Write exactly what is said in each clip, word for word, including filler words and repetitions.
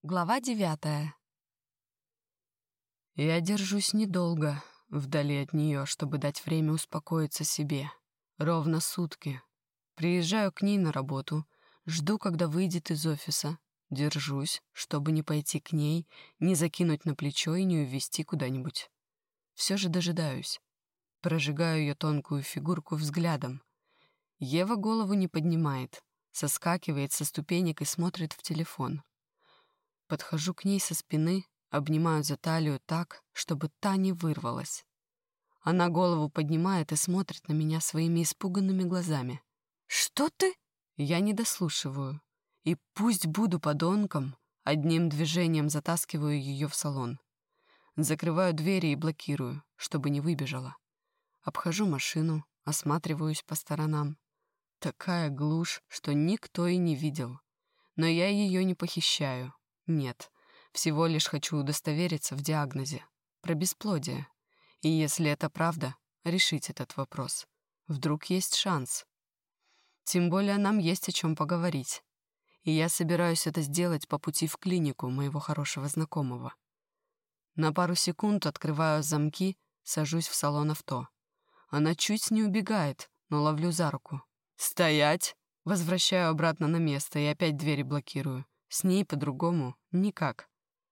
Глава девятая. Я держусь недолго, вдали от нее, чтобы дать время успокоиться себе. Ровно сутки. Приезжаю к ней на работу, жду, когда выйдет из офиса. Держусь, чтобы не пойти к ней, не закинуть на плечо и не увезти куда-нибудь. Все же дожидаюсь. Прожигаю ее тонкую фигурку взглядом. Ева голову не поднимает, соскакивает со ступенек и смотрит в телефон. Подхожу к ней со спины, обнимаю за талию так, чтобы та не вырвалась. Она голову поднимает и смотрит на меня своими испуганными глазами. «Что ты?» Я не дослушиваю. И пусть буду подонком, одним движением затаскиваю ее в салон. Закрываю двери и блокирую, чтобы не выбежала. Обхожу машину, осматриваюсь по сторонам. Такая глушь, что никто и не видел. Но я ее не похищаю. Нет, всего лишь хочу удостовериться в диагнозе. Про бесплодие. И если это правда, решить этот вопрос. Вдруг есть шанс. Тем более нам есть о чем поговорить. И я собираюсь это сделать по пути в клинику моего хорошего знакомого. На пару секунд открываю замки, сажусь в салон авто. Она чуть не убегает, но ловлю за руку. «Стоять!» Возвращаю обратно на место и опять двери блокирую. С ней по-другому никак.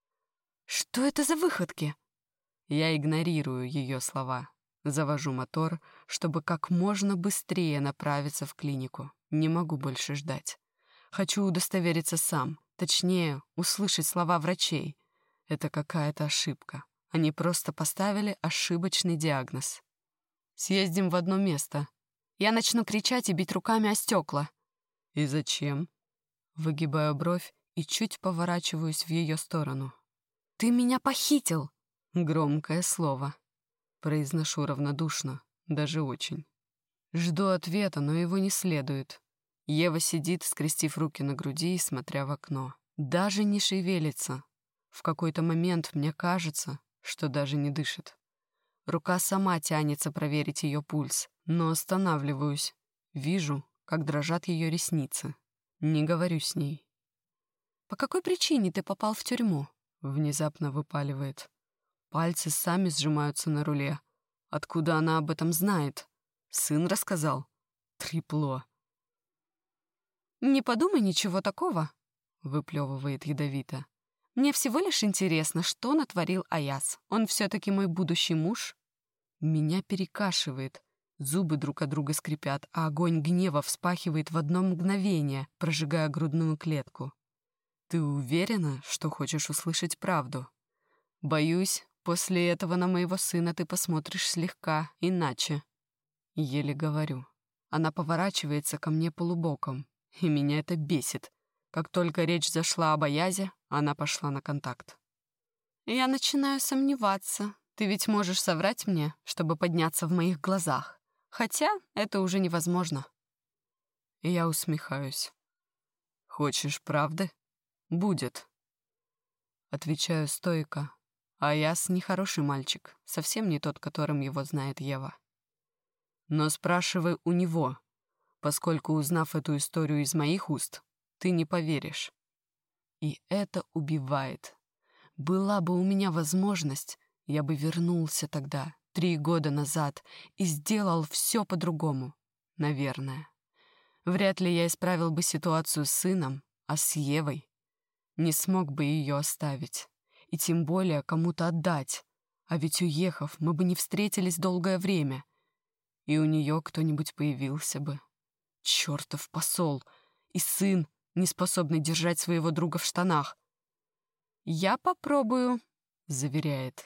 «Что это за выходки?» Я игнорирую ее слова. Завожу мотор, чтобы как можно быстрее направиться в клинику. Не могу больше ждать. Хочу удостовериться сам. Точнее, услышать слова врачей. Это какая-то ошибка. Они просто поставили ошибочный диагноз. Съездим в одно место. Я начну кричать и бить руками о стекла. «И зачем?» Выгибаю бровь и чуть поворачиваюсь в ее сторону. «Ты меня похитил!» Громкое слово. Произношу равнодушно, даже очень. Жду ответа, но его не следует. Ева сидит, скрестив руки на груди и смотря в окно. Даже не шевелится. В какой-то момент мне кажется, что даже не дышит. Рука сама тянется проверить ее пульс, но останавливаюсь. Вижу, как дрожат ее ресницы. Не говорю с ней. «По какой причине ты попал в тюрьму?» Внезапно выпаливает. Пальцы сами сжимаются на руле. Откуда она об этом знает? Сын рассказал? Трепло. «Не подумай ничего такого», — выплевывает ядовито. «Мне всего лишь интересно, что натворил Аяс. Он все-таки мой будущий муж?» Меня перекашивает. Зубы друг от друга скрипят, а огонь гнева вспахивает в одно мгновение, прожигая грудную клетку. «Ты уверена, что хочешь услышать правду? Боюсь, после этого на моего сына ты посмотришь слегка иначе». Еле говорю. Она поворачивается ко мне полубоком, и меня это бесит. Как только речь зашла об Аязе, она пошла на контакт. «Я начинаю сомневаться. Ты ведь можешь соврать мне, чтобы подняться в моих глазах. Хотя это уже невозможно». Я усмехаюсь. «Хочешь правды? Будет». Отвечаю стойко. Аяс нехороший мальчик, совсем не тот, которым его знает Ева. Но спрашивай у него, поскольку, узнав эту историю из моих уст, ты не поверишь. И это убивает. Была бы у меня возможность, я бы вернулся тогда, три года назад, и сделал все по-другому, наверное. Вряд ли я исправил бы ситуацию с сыном, а с Евой не смог бы ее оставить, и тем более кому-то отдать. А ведь, уехав, мы бы не встретились долгое время, и у нее кто-нибудь появился бы. Чертов посол и сын, не способный держать своего друга в штанах. «Я попробую», — заверяет.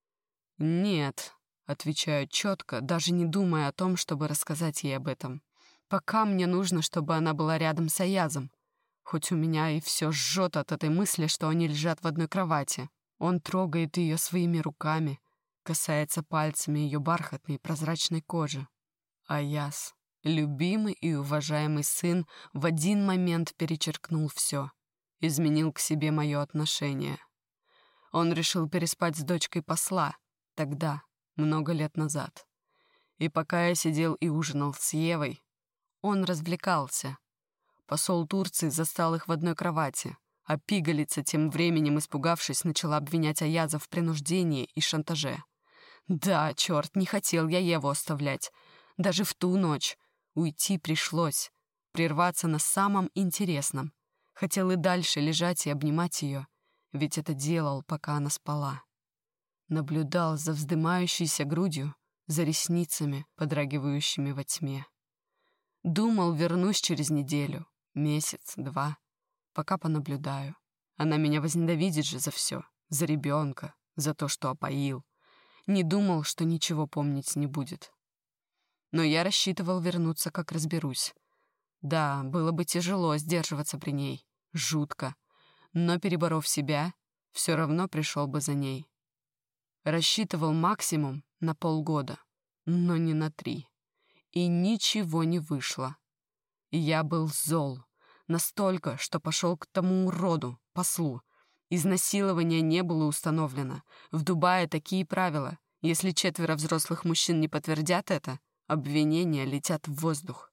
«Нет», — отвечаю четко, даже не думая о том, чтобы рассказать ей об этом. «Пока мне нужно, чтобы она была рядом с Аязом. Хоть у меня и все жжет от этой мысли, что они лежат в одной кровати. Он трогает ее своими руками, касается пальцами ее бархатной прозрачной кожи. Аяз, любимый и уважаемый сын, в один момент перечеркнул все, изменил к себе мое отношение. Он решил переспать с дочкой посла, тогда, много лет назад. И пока я сидел и ужинал с Евой, он развлекался. Посол Турции застал их в одной кровати, А пигалица, тем временем испугавшись, начала обвинять Аяза в принуждении и шантаже. Да, черт, не хотел я Еву оставлять. Даже в ту ночь. Уйти пришлось. Прерваться на самом интересном. Хотел и дальше лежать и обнимать ее, ведь это делал, пока она спала. Наблюдал за вздымающейся грудью, за ресницами, подрагивающими во тьме. Думал, вернусь через неделю, месяц, два, пока понаблюдаю. Она меня возненавидит же за все, за ребенка, за то, что опоил. Не думал, что ничего помнить не будет. Но я рассчитывал вернуться, как разберусь. Да, было бы тяжело сдерживаться при ней, жутко, но, переборов себя, все равно пришел бы за ней. Рассчитывал максимум на полгода, но не на три. И ничего не вышло. Я был зол. Настолько, что пошел к тому уроду, послу. Изнасилование не было установлено. В Дубае такие правила. Если четверо взрослых мужчин не подтвердят это, обвинения летят в воздух.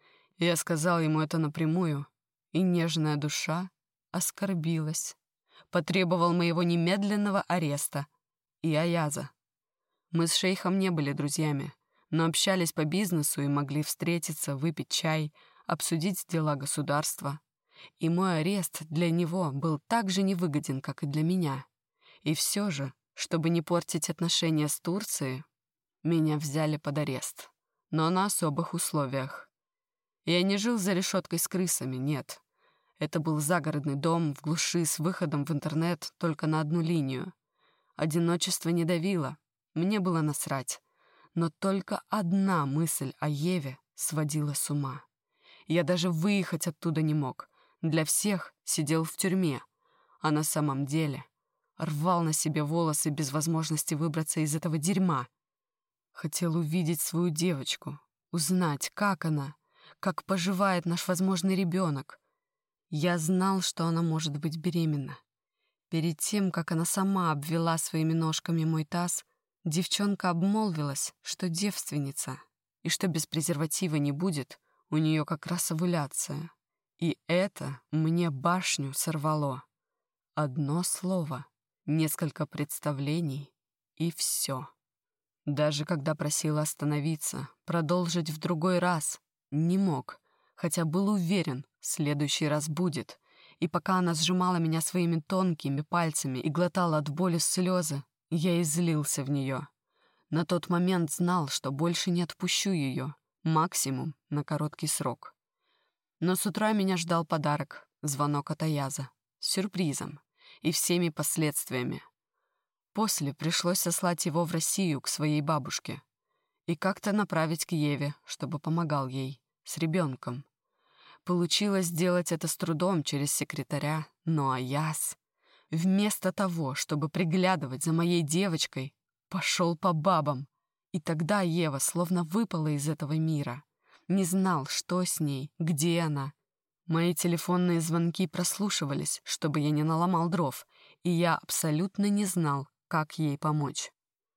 Я сказал ему это напрямую, и нежная душа оскорбилась. Потребовал моего немедленного ареста и Аяза. Мы с шейхом не были друзьями, но общались по бизнесу и могли встретиться, выпить чай, обсудить дела государства. И мой арест для него был так же невыгоден, как и для меня. И все же, чтобы не портить отношения с Турцией, меня взяли под арест, но на особых условиях. Я не жил за решеткой с крысами, нет. Это был загородный дом в глуши с выходом в интернет только на одну линию. Одиночество не давило, мне было насрать. Но только одна мысль о Еве сводила с ума. Я даже выехать оттуда не мог. Для всех сидел в тюрьме, а на самом деле рвал на себе волосы без возможности выбраться из этого дерьма. Хотел увидеть свою девочку, узнать, как она, как поживает наш возможный ребенок. Я знал, что она может быть беременна. Перед тем, как она сама обвела своими ножками мой таз, девчонка обмолвилась, что девственница, и что без презерватива не будет, у нее как раз овуляция. И это мне башню сорвало. Одно слово, несколько представлений, и все. Даже когда просила остановиться, продолжить в другой раз, не мог, хотя был уверен, следующий раз будет. И пока она сжимала меня своими тонкими пальцами и глотала от боли слезы, я излился в нее. На тот момент знал, что больше не отпущу ее, максимум на короткий срок. Но с утра меня ждал подарок, звонок от Аяза, с сюрпризом и всеми последствиями. После пришлось сослать его в Россию к своей бабушке и как-то направить к Еве, чтобы помогал ей, с ребенком. Получилось сделать это с трудом через секретаря, но Аяз, вместо того, чтобы приглядывать за моей девочкой, пошел по бабам. И тогда Ева словно выпала из этого мира. Не знал, что с ней, где она. Мои телефонные звонки прослушивались, чтобы я не наломал дров, и я абсолютно не знал, как ей помочь.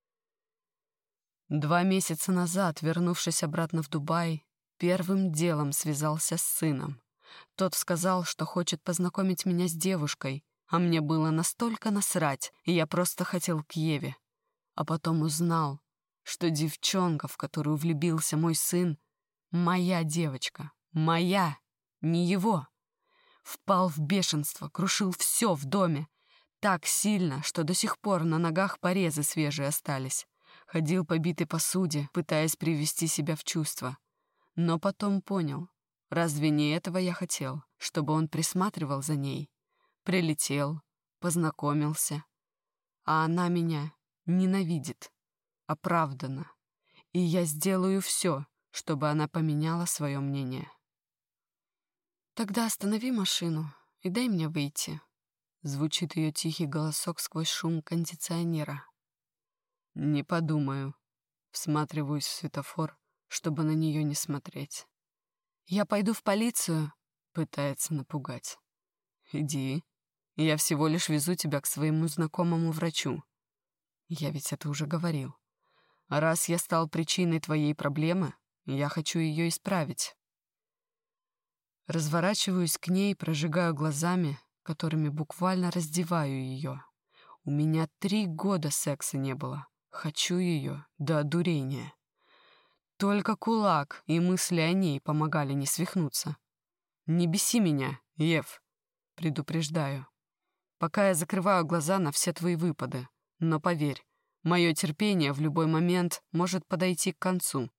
Два месяца назад, вернувшись обратно в Дубай, первым делом связался с сыном. Тот сказал, что хочет познакомить меня с девушкой, а мне было настолько насрать, и я просто хотел к Еве. А потом узнал, что девчонка, в которую влюбился мой сын, моя девочка, моя, не его. Впал в бешенство, крушил все в доме. Так сильно, что до сих пор на ногах порезы свежие остались. Ходил по битой посуде, пытаясь привести себя в чувство. Но потом понял, разве не этого я хотел, чтобы он присматривал за ней? Прилетел, познакомился. А она меня ненавидит, оправданно. И я сделаю все, чтобы она поменяла свое мнение. «Тогда останови машину и дай мне выйти», — звучит ее тихий голосок сквозь шум кондиционера. «Не подумаю», — всматриваюсь в светофор, чтобы на нее не смотреть. «Я пойду в полицию», — пытается напугать. «Иди, я всего лишь везу тебя к своему знакомому врачу. Я ведь это уже говорил. А раз я стал причиной твоей проблемы, я хочу ее исправить». Разворачиваюсь к ней, прожигаю глазами, которыми буквально раздеваю ее. У меня три года секса не было. Хочу ее до одурения. Только кулак и мысли о ней помогали не свихнуться. «Не беси меня, Ев», — предупреждаю, пока я закрываю глаза на все твои выпады. Но поверь, мое терпение в любой момент может подойти к концу.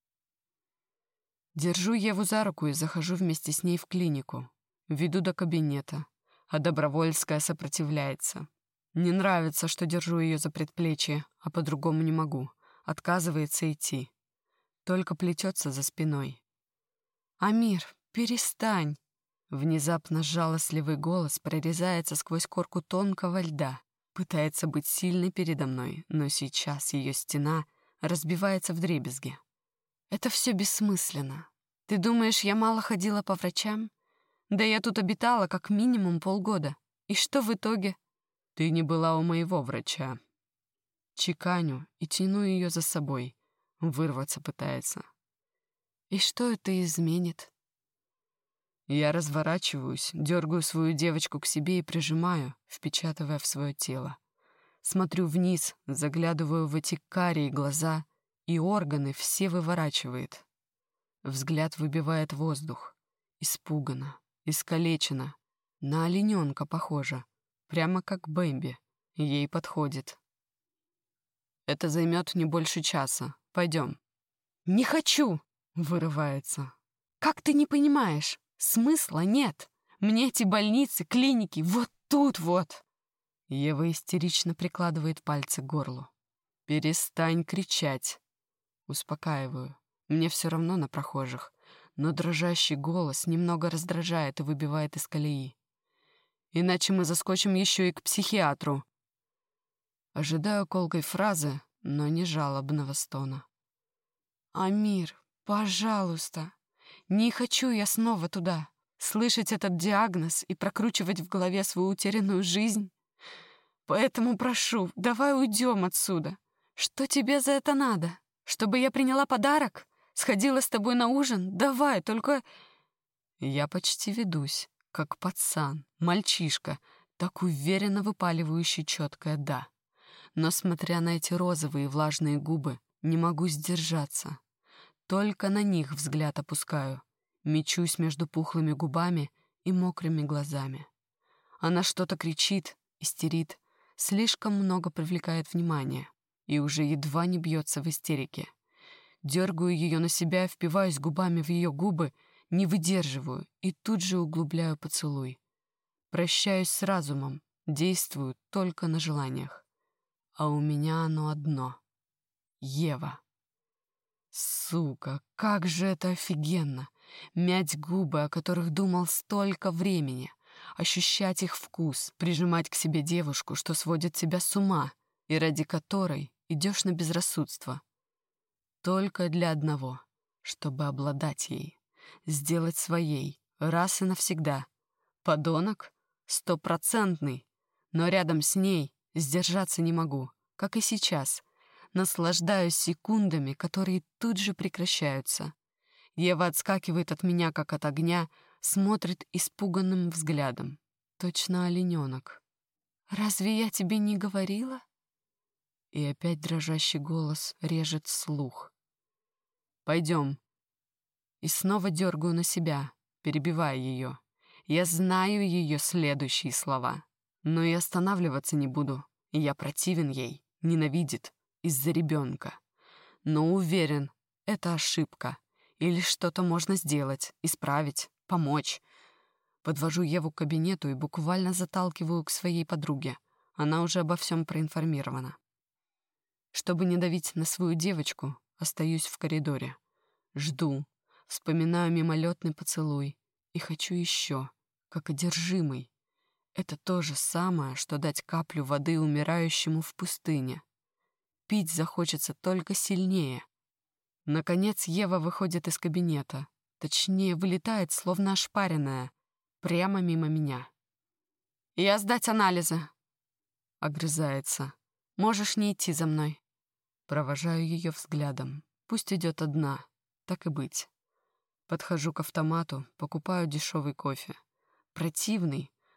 Держу Еву за руку и захожу вместе с ней в клинику. Веду до кабинета, а Добровольская сопротивляется. Не нравится, что держу ее за предплечье, а по-другому не могу. Отказывается идти. Только плетется за спиной. «Амир, перестань!» Внезапно жалостливый голос прорезается сквозь корку тонкого льда. Пытается быть сильной передо мной, но сейчас ее стена разбивается вдребезги. «Это все бессмысленно. Ты думаешь, я мало ходила по врачам? Да я тут обитала как минимум полгода. И что в итоге?» «Ты не была у моего врача». Чеканю и тяну ее за собой. Вырваться пытается. «И что это изменит?» Я разворачиваюсь, дергаю свою девочку к себе и прижимаю, впечатывая в свое тело. Смотрю вниз, заглядываю в эти карие глаза, и органы все выворачивает. Взгляд выбивает воздух. Испуганно, искалечена, на олененка похожа, прямо как Бэмби. Ей подходит. «Это займет не больше часа. Пойдем». «Не хочу!» — вырывается. «Как ты не понимаешь? Смысла нет. Мне эти больницы, клиники, вот тут вот!» Ева истерично прикладывает пальцы к горлу. «Перестань кричать!» Успокаиваю. Мне все равно на прохожих, но дрожащий голос немного раздражает и выбивает из колеи. «Иначе мы заскочим еще и к психиатру!» Ожидаю колкой фразы, но не жалобного стона. «Амир, пожалуйста, не хочу я снова туда, слышать этот диагноз и прокручивать в голове свою утерянную жизнь. Поэтому прошу, давай уйдем отсюда. Что тебе за это надо? Чтобы я приняла подарок? Сходила с тобой на ужин? Давай, только...» Я почти ведусь, как пацан, мальчишка, так уверенно выпаливающий четкое «да». Но, смотря на эти розовые влажные губы, не могу сдержаться. Только на них взгляд опускаю, мечусь между пухлыми губами и мокрыми глазами. Она что-то кричит, истерит, слишком много привлекает внимания и уже едва не бьется в истерике. Дергаю ее на себя, впиваюсь губами в ее губы, не выдерживаю и тут же углубляю поцелуй. Прощаюсь с разумом, действую только на желаниях. А у меня оно одно — Ева. Сука, как же это офигенно! Мять губы, о которых думал столько времени, ощущать их вкус, прижимать к себе девушку, что сводит тебя с ума, и ради которой идешь на безрассудство. Только для одного, чтобы обладать ей, сделать своей, раз и навсегда. Подонок? Стопроцентный, но рядом с ней сдержаться не могу, как и сейчас. Наслаждаюсь секундами, которые тут же прекращаются. Ева отскакивает от меня, как от огня, смотрит испуганным взглядом. Точно олененок. «Разве я тебе не говорила?» И опять дрожащий голос режет слух. «Пойдем». И снова дергаю на себя, перебивая ее. Я знаю ее следующие слова, но и останавливаться не буду. Я противен ей, ненавидит из-за ребенка. Но уверен, это ошибка. Или что-то можно сделать, исправить, помочь. Подвожу Еву к кабинету и буквально заталкиваю к своей подруге. Она уже обо всем проинформирована. Чтобы не давить на свою девочку, остаюсь в коридоре. Жду, вспоминаю мимолетный поцелуй и хочу еще, как одержимый. Это то же самое, что дать каплю воды умирающему в пустыне. Пить захочется только сильнее. Наконец Ева выходит из кабинета. Точнее, вылетает, словно ошпаренная, прямо мимо меня. «Я сдать анализы!» Огрызается. «Можешь не идти за мной». Провожаю ее взглядом. Пусть идет одна, так и быть. Подхожу к автомату, покупаю дешевый кофе. Противный,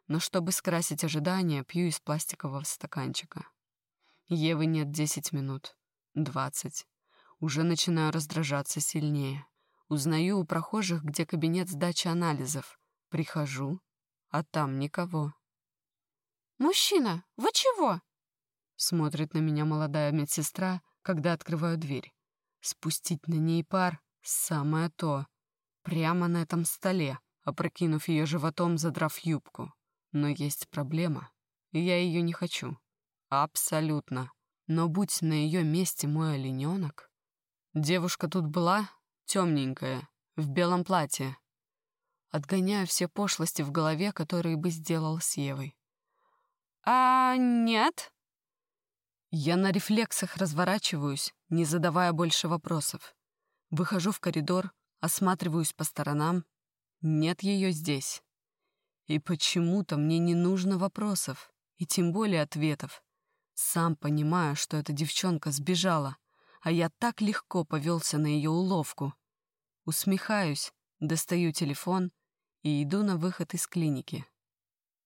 но чтобы скрасить ожидания, пью из пластикового стаканчика. Евы нет десять минут, двадцать. Уже начинаю раздражаться сильнее. Узнаю у прохожих, где кабинет сдачи анализов. Прихожу, а там никого. «Мужчина, вы чего?» Смотрит на меня молодая медсестра, когда открываю дверь. Спустить на ней пар — самое то. Прямо на этом столе, опрокинув ее животом, задрав юбку. Но есть проблема. Я ее не хочу. Абсолютно. Но будь на ее месте мой олененок... Девушка тут была темненькая, в белом платье. Отгоняю все пошлости в голове, которые бы сделал с Евой. «А нет?» Я на рефлексах разворачиваюсь, не задавая больше вопросов. Выхожу в коридор, осматриваюсь по сторонам. Нет ее здесь. И почему-то мне не нужно вопросов, и тем более ответов. Сам понимаю, что эта девчонка сбежала, а я так легко повелся на ее уловку. Усмехаюсь, достаю телефон и иду на выход из клиники.